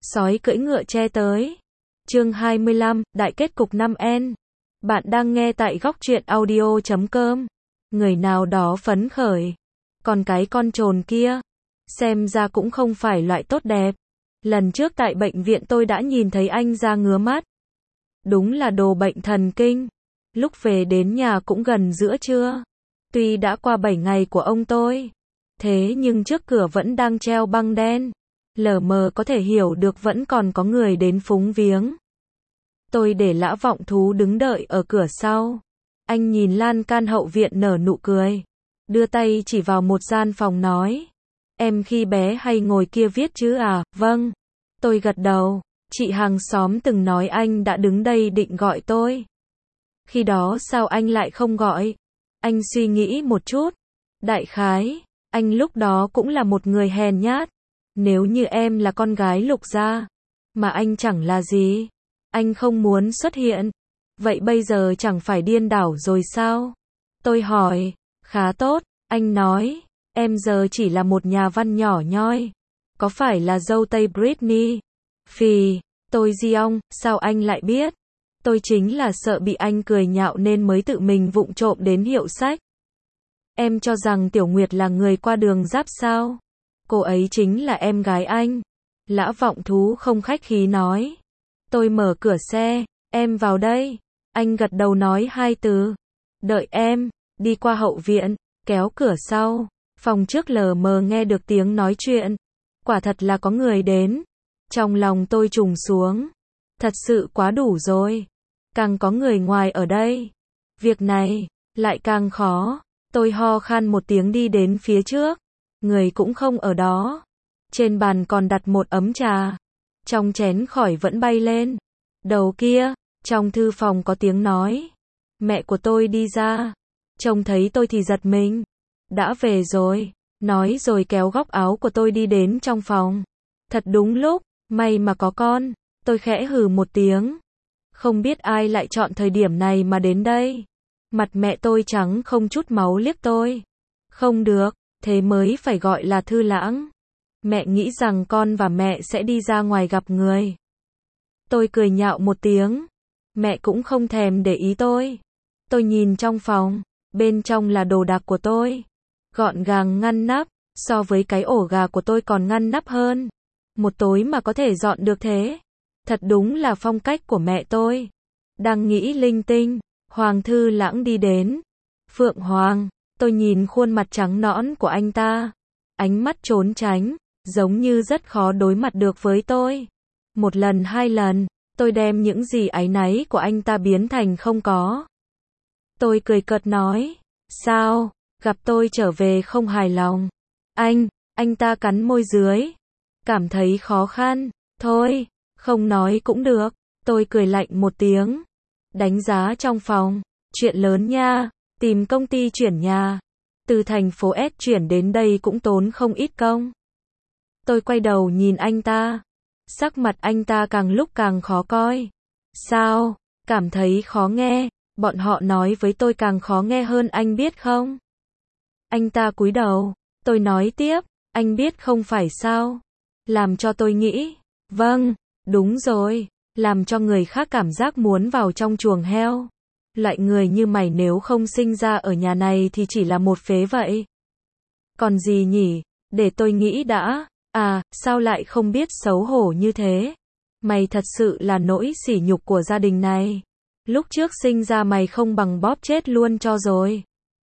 Sói cưỡi ngựa che tới. Chương 25, Đại kết cục 5N. Bạn đang nghe tại góc truyện audio.com. Người nào đó phấn khởi. Còn cái con trồn kia, xem ra cũng không phải loại tốt đẹp. Lần trước tại bệnh viện tôi đã nhìn thấy anh ra ngứa mắt. Đúng là đồ bệnh thần kinh. Lúc về đến nhà cũng gần giữa trưa. Tuy đã qua 7 ngày của ông tôi, thế nhưng trước cửa vẫn đang treo băng đen. Lờ mờ có thể hiểu được vẫn còn có người đến phúng viếng. Tôi để Lã Vọng Thú đứng đợi ở cửa sau. Anh nhìn lan can hậu viện nở nụ cười. Đưa tay chỉ vào một gian phòng nói. Em khi bé hay ngồi kia viết chữ à? Vâng. Tôi gật đầu. Chị hàng xóm từng nói anh đã đứng đây định gọi tôi. Khi đó sao anh lại không gọi? Anh suy nghĩ một chút. Đại khái, anh lúc đó cũng là một người hèn nhát. Nếu như em là con gái Lục gia, mà anh chẳng là gì, anh không muốn xuất hiện. Vậy bây giờ chẳng phải điên đảo rồi sao? Tôi hỏi. Khá tốt, anh nói. Em giờ chỉ là một nhà văn nhỏ nhoi. Có phải là dâu tây Britney? Phì, tôi Giong, sao anh lại biết? Tôi chính là sợ bị anh cười nhạo nên mới tự mình vụng trộm đến hiệu sách. Em cho rằng Tiểu Nguyệt là người qua đường giáp sao? Cô ấy chính là em gái anh. Lã Vọng Thú không khách khí nói. Tôi mở cửa xe. Em vào đây. Anh gật đầu nói hai từ. Đợi em. Đi qua hậu viện. Kéo cửa sau. Phòng trước lờ mờ nghe được tiếng nói chuyện. Quả thật là có người đến. Trong lòng tôi trùng xuống. Thật sự quá đủ rồi. Càng có người ngoài ở đây, việc này lại càng khó. Tôi ho khan một tiếng đi đến phía trước. Người cũng không ở đó. Trên bàn còn đặt một ấm trà. Trong chén khỏi vẫn bay lên. Đầu kia, trong thư phòng có tiếng nói. Mẹ của tôi đi ra. Trông thấy tôi thì giật mình. Đã về rồi. Nói rồi kéo góc áo của tôi đi đến trong phòng. Thật đúng lúc, may mà có con. Tôi khẽ hừ một tiếng. Không biết ai lại chọn thời điểm này mà đến đây. Mặt mẹ tôi trắng không chút máu liếc tôi. Không được, thế mới phải gọi là Thư Lãng. Mẹ nghĩ rằng con và mẹ sẽ đi ra ngoài gặp người. Tôi cười nhạo một tiếng. Mẹ cũng không thèm để ý tôi. Tôi nhìn trong phòng, bên trong là đồ đạc của tôi. Gọn gàng ngăn nắp, so với cái ổ gà của tôi còn ngăn nắp hơn. Một tối mà có thể dọn được thế. Thật đúng là phong cách của mẹ tôi. Đang nghĩ linh tinh, Hoàng Thư Lãng đi đến. Phượng Hoàng, tôi nhìn khuôn mặt trắng nõn của anh ta. Ánh mắt trốn tránh, giống như rất khó đối mặt được với tôi. Một lần hai lần, tôi đem những gì áy náy của anh ta biến thành không có. Tôi cười cợt nói. Sao, gặp tôi trở về không hài lòng? Anh ta cắn môi dưới. Cảm thấy khó khăn. Thôi, không nói cũng được. Tôi cười lạnh một tiếng. Đánh giá trong phòng. Chuyện lớn nha. Tìm công ty chuyển nhà. Từ thành phố S chuyển đến đây cũng tốn không ít công. Tôi quay đầu nhìn anh ta. Sắc mặt anh ta càng lúc càng khó coi. Sao? Cảm thấy khó nghe. Bọn họ nói với tôi càng khó nghe hơn anh biết không? Anh ta cúi đầu. Tôi nói tiếp. Anh biết không phải sao? Làm cho tôi nghĩ. Vâng, đúng rồi. Làm cho người khác cảm giác muốn vào trong chuồng heo. Loại người như mày nếu không sinh ra ở nhà này thì chỉ là một phế vậy. Còn gì nhỉ? Để tôi nghĩ đã. À, sao lại không biết xấu hổ như thế? Mày thật sự là nỗi sỉ nhục của gia đình này. Lúc trước sinh ra mày không bằng bóp chết luôn cho rồi.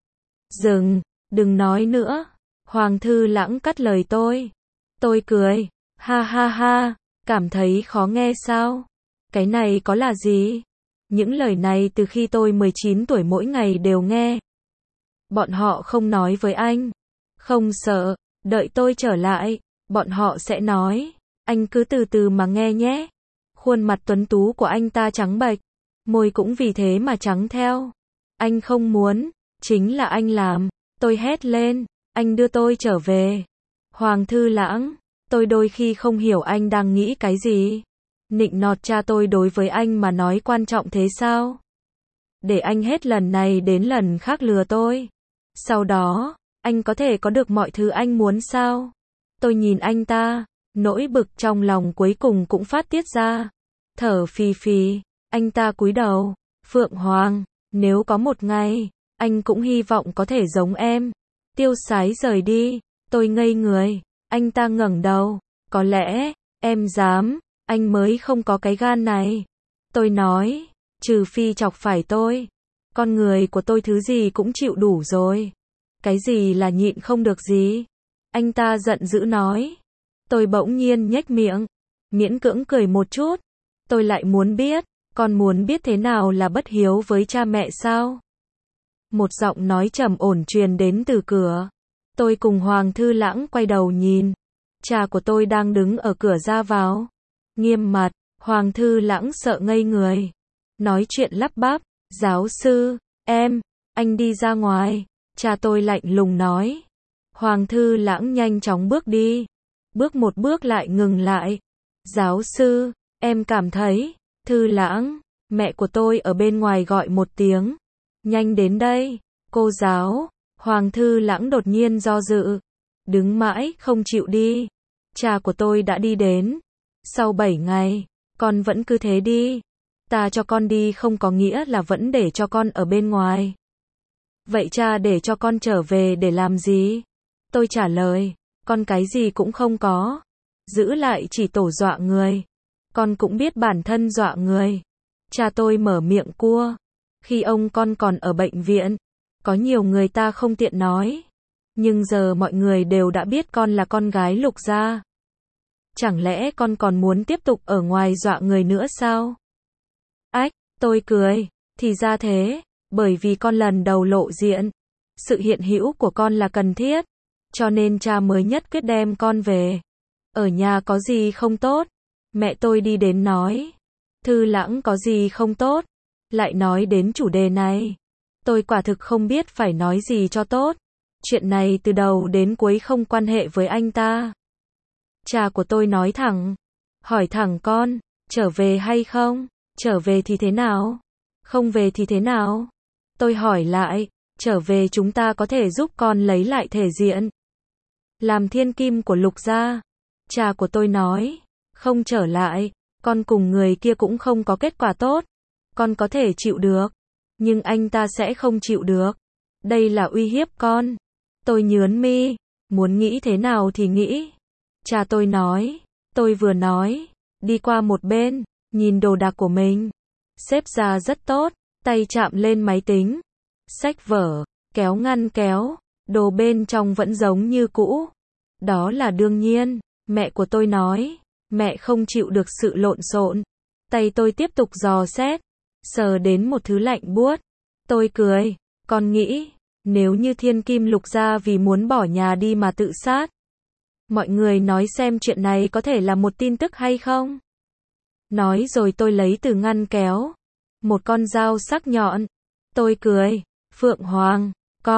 Dừng, đừng nói nữa. Hoàng Thư Lãng cắt lời tôi. Tôi cười. Ha ha ha, cảm thấy khó nghe sao? Cái này có là gì? Những lời này từ khi tôi 19 tuổi mỗi ngày đều nghe. Bọn họ không nói với anh. Không sợ, đợi tôi trở lại, bọn họ sẽ nói. Anh cứ từ từ mà nghe nhé. Khuôn mặt tuấn tú của anh ta trắng bệch. Môi cũng vì thế mà trắng theo. Anh không muốn, chính là anh làm. Tôi hét lên, anh đưa tôi trở về. Hoàng Thư Lãng, tôi đôi khi không hiểu anh đang nghĩ cái gì. Nịnh nọt cha tôi đối với anh mà nói quan trọng thế sao? Để anh hết lần này đến lần khác lừa tôi. Sau đó, anh có thể có được mọi thứ anh muốn sao? Tôi nhìn anh ta, Nỗi bực trong lòng cuối cùng cũng phát tiết ra. Thở phì phì, anh ta cúi đầu. Phượng Hoàng, nếu có một ngày, anh cũng hy vọng có thể giống em. Tiêu Sái rời đi, tôi ngây người. Anh ta ngẩng đầu. Có lẽ, em dám, anh mới không có cái gan này. Tôi nói, trừ phi chọc phải tôi. Con người của tôi thứ gì cũng chịu đủ rồi. Cái gì là nhịn không được gì? Anh ta giận dữ nói. Tôi bỗng nhiên nhếch miệng, miễn cưỡng cười một chút. Tôi lại muốn biết, con muốn biết thế nào là bất hiếu với cha mẹ sao? Một giọng nói trầm ổn truyền đến từ cửa. Tôi cùng Hoàng Thư Lãng quay đầu nhìn. Cha của tôi đang đứng ở cửa ra vào. Nghiêm mặt, Hoàng Thư Lãng sợ ngây người. Nói chuyện lắp bắp, giáo sư, anh đi ra ngoài. Cha tôi lạnh lùng nói. Hoàng Thư Lãng nhanh chóng bước đi. Bước một bước lại ngừng lại. Giáo sư, em cảm thấy, Thư Lãng, mẹ của tôi ở bên ngoài gọi một tiếng. Nhanh đến đây, cô giáo. Hoàng Thư Lãng đột nhiên do dự. Đứng mãi không chịu đi. Cha của tôi đã đi đến. Sau 7 ngày, con vẫn cứ thế đi. Ta cho con đi không có nghĩa là vẫn để cho con ở bên ngoài. Vậy cha để cho con trở về để làm gì? Tôi trả lời, con cái gì cũng không có. Giữ lại chỉ tổ dọa người. Con cũng biết bản thân dọa người. Cha tôi mở miệng cua. Khi ông con còn ở bệnh viện, có nhiều người ta không tiện nói. Nhưng giờ mọi người đều đã biết con là con gái Lục gia. Chẳng lẽ con còn muốn tiếp tục ở ngoài dọa người nữa sao? Ách, tôi cười. Thì ra thế, bởi vì con lần đầu lộ diện. Sự hiện hữu của con là cần thiết. Cho nên cha mới nhất quyết đem con về. Ở nhà có gì không tốt? Mẹ tôi đi đến nói. Thư Lãng có gì không tốt? Lại nói đến chủ đề này. Tôi quả thực không biết phải nói gì cho tốt. Chuyện này từ đầu đến cuối không quan hệ với anh ta. Cha của tôi nói thẳng. Hỏi thẳng con, trở về hay không? Trở về thì thế nào? Không về thì thế nào? Tôi hỏi lại, trở về chúng ta có thể giúp con lấy lại thể diện. Làm thiên kim của Lục gia. Cha của tôi nói, không trở lại, con cùng người kia cũng không có kết quả tốt. Con có thể chịu được, nhưng anh ta sẽ không chịu được. Đây là uy hiếp con. Tôi nhướng mi, muốn nghĩ thế nào thì nghĩ. Cha tôi nói, tôi vừa nói, đi qua một bên, nhìn đồ đạc của mình. Xếp ra rất tốt, tay chạm lên máy tính. Sách vở, kéo ngăn kéo, đồ bên trong vẫn giống như cũ. Đó là đương nhiên, mẹ của tôi nói. Mẹ không chịu được sự lộn xộn. Tay tôi tiếp tục dò xét, sờ đến một thứ lạnh buốt. Tôi cười, con nghĩ, nếu như thiên kim Lục gia vì muốn bỏ nhà đi mà tự sát. Mọi người nói xem chuyện này có thể là một tin tức hay không? Nói rồi tôi lấy từ ngăn kéo một con dao sắc nhọn. Tôi cười, Phượng Hoàng,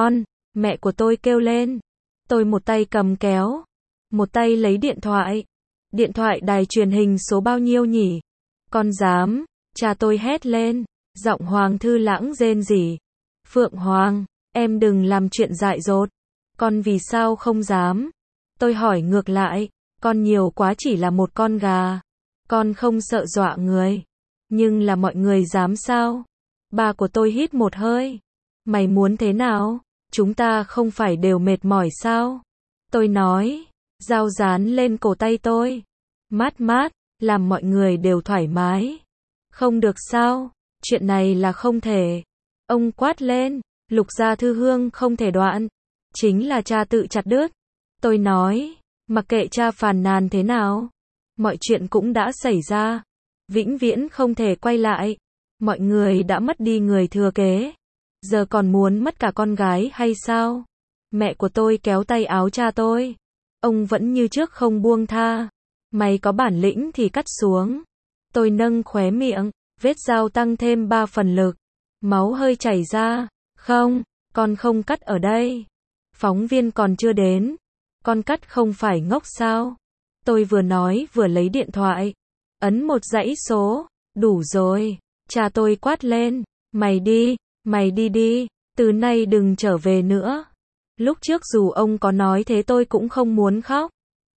mẹ của tôi kêu lên. Tôi một tay cầm kéo, một tay lấy điện thoại. Điện thoại đài truyền hình số bao nhiêu nhỉ? Con dám, cha tôi hét lên, giọng Hoàng Thư Lãng rên rỉ. Phượng Hoàng, em đừng làm chuyện dại dột. Con vì sao không dám? Tôi hỏi ngược lại, con nhiều quá chỉ là một con gà. Con không sợ dọa người. Nhưng là mọi người dám sao? Ba của tôi hít một hơi. Mày muốn thế nào? Chúng ta không phải đều mệt mỏi sao? Tôi nói, dao dán lên cổ tay tôi. Mát mát, làm mọi người đều thoải mái. Không được sao? Chuyện này là không thể. Ông quát lên, Lục gia thư hương không thể đoạn. Chính là cha tự chặt đứt. Tôi nói, mặc kệ cha phàn nàn thế nào. Mọi chuyện cũng đã xảy ra. Vĩnh viễn không thể quay lại. Mọi người đã mất đi người thừa kế. Giờ còn muốn mất cả con gái hay sao? Mẹ của tôi kéo tay áo cha tôi. Ông vẫn như trước không buông tha. Mày có bản lĩnh thì cắt xuống. Tôi nâng khóe miệng, vết dao tăng thêm 3 phần lực. Máu hơi chảy ra. Không, con không cắt ở đây. Phóng viên còn chưa đến. Con cắt không phải ngốc sao? Tôi vừa nói vừa lấy điện thoại. Ấn một dãy số. Đủ rồi. Cha tôi quát lên. Mày đi đi. Từ nay đừng trở về nữa. Lúc trước dù ông có nói thế tôi cũng không muốn khóc.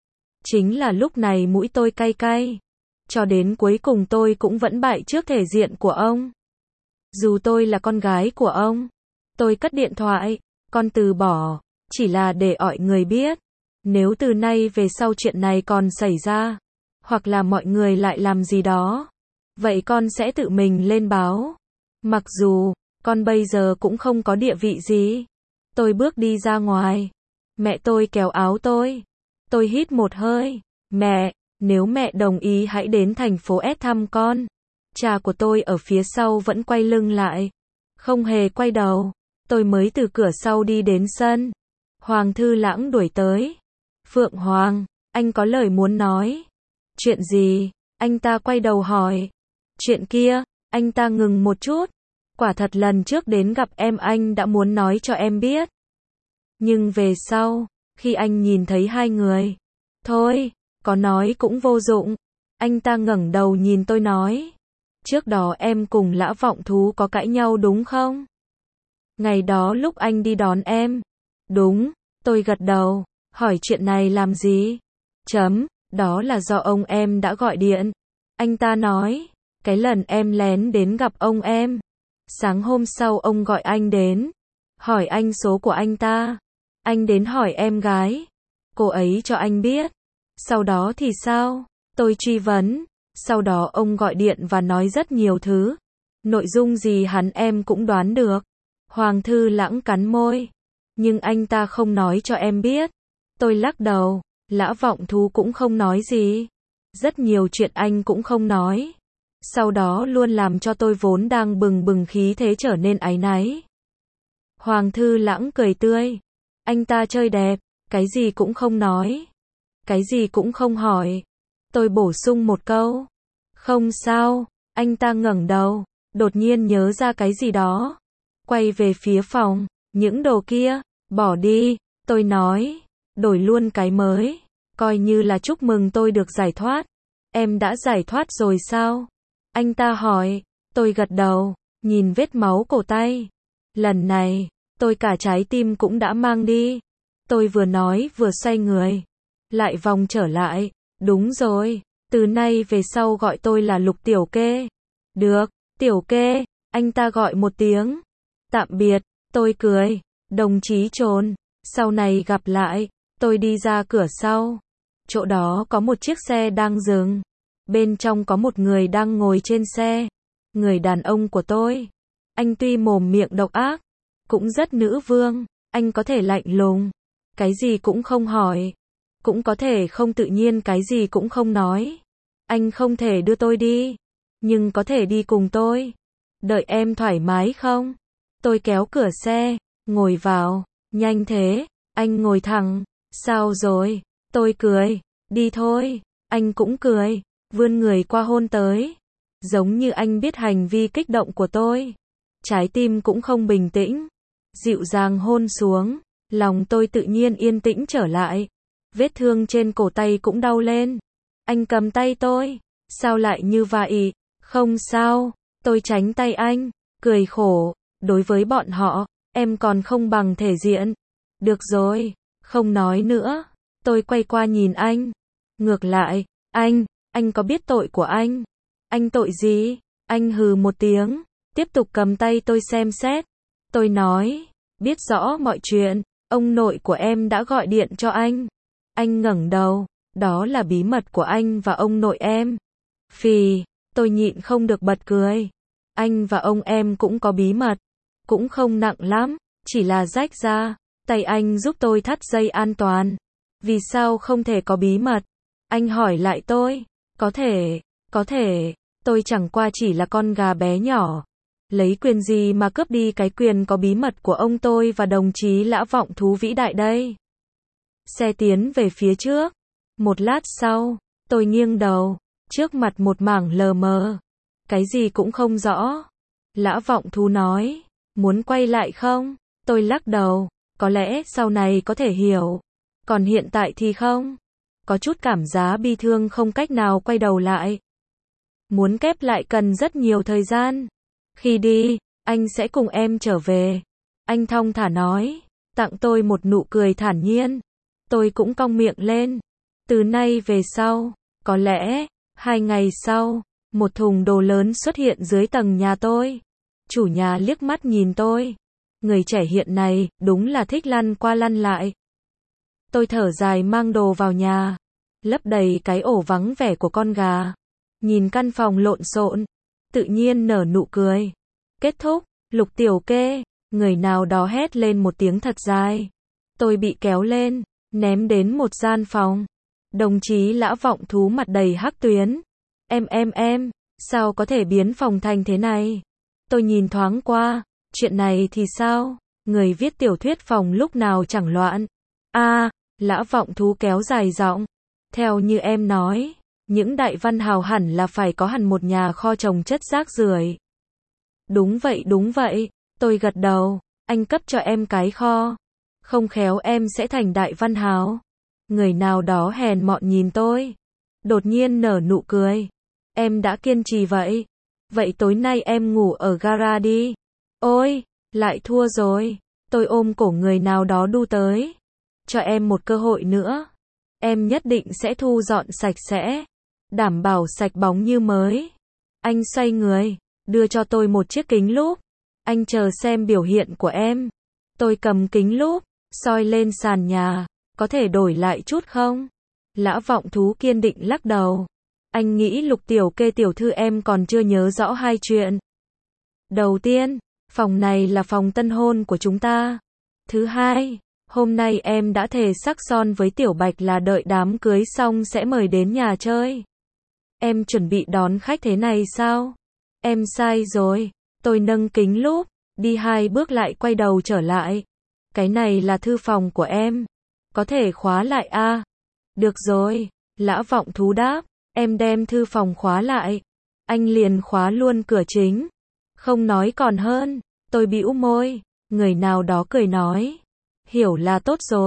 Chính là lúc này mũi tôi cay cay. Cho đến cuối cùng tôi cũng vẫn bại trước thể diện của ông. Dù tôi là con gái của ông. Tôi cất điện thoại, con từ bỏ, chỉ là để mọi người biết. Nếu từ nay về sau chuyện này còn xảy ra, hoặc là mọi người lại làm gì đó, vậy con sẽ tự mình lên báo. Mặc dù, con bây giờ cũng không có địa vị gì. Tôi bước đi ra ngoài. Mẹ tôi kéo áo tôi. Tôi hít một hơi. Mẹ, nếu mẹ đồng ý hãy đến thành phố S thăm con. Cha của tôi ở phía sau vẫn quay lưng lại. Không hề quay đầu. Tôi mới từ cửa sau đi đến sân. Hoàng Thư Lãng đuổi tới. Phượng Hoàng, anh có lời muốn nói. Chuyện gì? Anh ta quay đầu hỏi. Chuyện kia, anh ta ngừng một chút. Quả thật lần trước đến gặp em anh đã muốn nói cho em biết. Nhưng về sau, khi anh nhìn thấy hai người. Thôi, có nói cũng vô dụng. Anh ta ngẩng đầu nhìn tôi nói. Trước đó em cùng Lã Vọng Thú có cãi nhau đúng không? Ngày đó lúc anh đi đón em. Đúng, tôi gật đầu. Hỏi chuyện này làm gì? Đó là do ông em đã gọi điện. Anh ta nói, cái lần em lén đến gặp ông em. Sáng hôm sau ông gọi anh đến. Hỏi anh số của anh ta. Anh đến hỏi em gái. Cô ấy cho anh biết. Sau đó thì sao? Tôi truy vấn. Sau đó ông gọi điện và nói rất nhiều thứ. Nội dung gì hắn em cũng đoán được. Hoàng Thư Lãng cắn môi. Nhưng anh ta không nói cho em biết. Tôi lắc đầu. Lã Vọng Thú cũng không nói gì. Rất nhiều chuyện anh cũng không nói. Sau đó luôn làm cho tôi vốn đang bừng bừng khí thế trở nên áy náy. Hoàng Thư Lãng cười tươi. Anh ta chơi đẹp, cái gì cũng không nói. Cái gì cũng không hỏi. Tôi bổ sung một câu. Không sao, anh ta ngẩng đầu, đột nhiên nhớ ra cái gì đó. Quay về phía phòng, những đồ kia, bỏ đi, tôi nói, đổi luôn cái mới. Coi như là chúc mừng tôi được giải thoát. Em đã giải thoát rồi sao? Anh ta hỏi, tôi gật đầu, nhìn vết máu cổ tay. Lần này, tôi cả trái tim cũng đã mang đi. Tôi vừa nói vừa xoay người. Lại vòng trở lại. Đúng rồi, từ nay về sau gọi tôi là Lục Tiểu Kê. Được, Tiểu Kê, anh ta gọi một tiếng. Tạm biệt, tôi cười. Đồng chí Trồn, sau này gặp lại. Tôi đi ra cửa sau. Chỗ đó có một chiếc xe đang dừng. Bên trong có một người đang ngồi trên xe. Người đàn ông của tôi. Anh tuy mồm miệng độc ác, cũng rất nữ vương. Anh có thể lạnh lùng, cái gì cũng không hỏi. Cũng có thể không tự nhiên cái gì cũng không nói. Anh không thể đưa tôi đi, nhưng có thể đi cùng tôi. Đợi em thoải mái không? Tôi kéo cửa xe, ngồi vào. Nhanh thế, anh ngồi thẳng. Sao rồi? Tôi cười. Đi thôi. Anh cũng cười, vươn người qua hôn tới. Giống như anh biết hành vi kích động của tôi. Trái tim cũng không bình tĩnh. Dịu dàng hôn xuống. Lòng tôi tự nhiên yên tĩnh trở lại. Vết thương trên cổ tay cũng đau lên. Anh cầm tay tôi. Sao lại như vậy? Không sao. Tôi tránh tay anh. Cười khổ. Đối với bọn họ, em còn không bằng thể diện. Được rồi. Không nói nữa. Tôi quay qua nhìn anh. Ngược lại, anh có biết tội của anh? Anh tội gì? Anh hừ một tiếng. Tiếp tục cầm tay tôi xem xét. Tôi nói. Biết rõ mọi chuyện. Ông nội của em đã gọi điện cho anh. Anh ngẩng đầu. Đó là bí mật của anh và ông nội em. Phì, tôi nhịn không được bật cười. Anh và ông em cũng có bí mật. Cũng không nặng lắm. Chỉ là rách ra. Tay anh giúp tôi thắt dây an toàn. Vì sao không thể có bí mật? Anh hỏi lại tôi. Có thể. Tôi chẳng qua chỉ là con gà bé nhỏ. Lấy quyền gì mà cướp đi cái quyền có bí mật của ông tôi và đồng chí Lã Vọng Thú vĩ đại đây? Xe tiến về phía trước. Một lát sau, tôi nghiêng đầu. Trước mặt một mảng lờ mờ. Cái gì cũng không rõ. Lã Vọng Thú nói. Muốn quay lại không? Tôi lắc đầu. Có lẽ sau này có thể hiểu. Còn hiện tại thì không. Có chút cảm giác bi thương không cách nào quay đầu lại. Muốn kép lại cần rất nhiều thời gian. Khi đi, anh sẽ cùng em trở về. Anh thong thả nói. Tặng tôi một nụ cười thản nhiên. Tôi cũng cong miệng lên. Từ nay về sau, có lẽ, 2 ngày sau, một thùng đồ lớn xuất hiện dưới tầng nhà tôi. Chủ nhà liếc mắt nhìn tôi. Người trẻ hiện này, đúng là thích lăn qua lăn lại. Tôi thở dài mang đồ vào nhà, lấp đầy cái ổ vắng vẻ của con gà. Nhìn căn phòng lộn xộn, tự nhiên nở nụ cười. Kết thúc, Lục Tiểu Kê, người nào đó hét lên một tiếng thật dài. Tôi bị kéo lên, ném đến một gian phòng. Đồng chí Lã Vọng Thú mặt đầy hắc tuyến. Em, sao có thể biến phòng thành thế này? Tôi nhìn thoáng qua, chuyện này thì sao? Người viết tiểu thuyết phòng lúc nào chẳng loạn. Lã Vọng Thú kéo dài giọng. Theo như em nói, những đại văn hào hẳn là phải có hẳn một nhà kho chồng chất rác rưởi. Đúng vậy, tôi gật đầu. Anh cấp cho em cái kho. Không khéo em sẽ thành đại văn hào. Người nào đó hèn mọn nhìn tôi. Đột nhiên nở nụ cười. Em đã kiên trì vậy. Vậy tối nay em ngủ ở gara đi. Ôi, lại thua rồi. Tôi ôm cổ người nào đó đu tới. Cho em một cơ hội nữa. Em nhất định sẽ thu dọn sạch sẽ. Đảm bảo sạch bóng như mới. Anh xoay người, đưa cho tôi một chiếc kính lúp. Anh chờ xem biểu hiện của em. Tôi cầm kính lúp, soi lên sàn nhà. Có thể đổi lại chút không? Lã Vọng Thú kiên định lắc đầu. Anh nghĩ Lục Tiểu Kê tiểu thư em còn chưa nhớ rõ hai chuyện. Đầu tiên, phòng này là phòng tân hôn của chúng ta. Thứ hai, hôm nay em đã thề sắc son với Tiểu Bạch là đợi đám cưới xong sẽ mời đến nhà chơi. Em chuẩn bị đón khách thế này sao? Em sai rồi. Tôi nâng kính lúp, đi 2 bước lại quay đầu trở lại. Cái này là thư phòng của em. Có thể khóa lại à? Được rồi. Lã Vọng Thú đáp. Em đem thư phòng khóa lại. Anh liền khóa luôn cửa chính. Không nói còn hơn. Tôi bĩu môi. Người nào đó cười nói. Hiểu là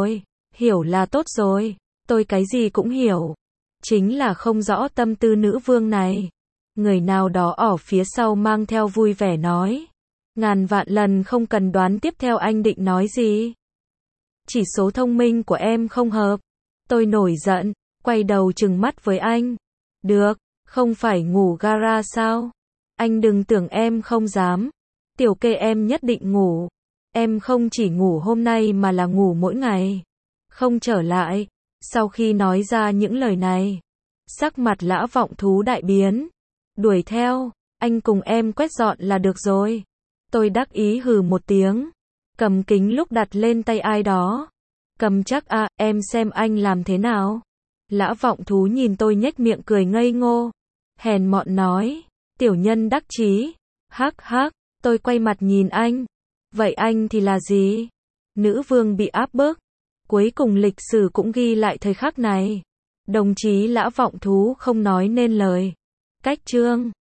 tốt rồi. Tôi cái gì cũng hiểu. Chính là không rõ tâm tư nữ vương này. Người nào đó ở phía sau mang theo vui vẻ nói. Ngàn vạn lần không cần đoán tiếp theo anh định nói gì. Chỉ số thông minh của em không hợp. Tôi nổi giận, quay đầu trừng mắt với anh. Được, không phải ngủ gara sao? Anh đừng tưởng em không dám. Tiểu Kê em nhất định ngủ. Em không chỉ ngủ hôm nay mà là ngủ mỗi ngày. Không trở lại. Sau khi nói ra những lời này, sắc mặt Lã Vọng Thú đại biến. Đuổi theo, anh cùng em quét dọn là được rồi. Tôi đắc ý hừ một tiếng. Cầm kính lúc đặt lên tay ai đó. Cầm chắc à, em xem anh làm thế nào. Lã Vọng Thú nhìn tôi nhếch miệng cười ngây ngô. Hèn mọn nói. Tiểu nhân đắc chí. Hắc hắc, tôi quay mặt nhìn anh. Vậy anh thì là gì? Nữ vương bị áp bức. Cuối cùng lịch sử cũng ghi lại thời khắc này. Đồng chí Lã Vọng Thú không nói nên lời. Cách chương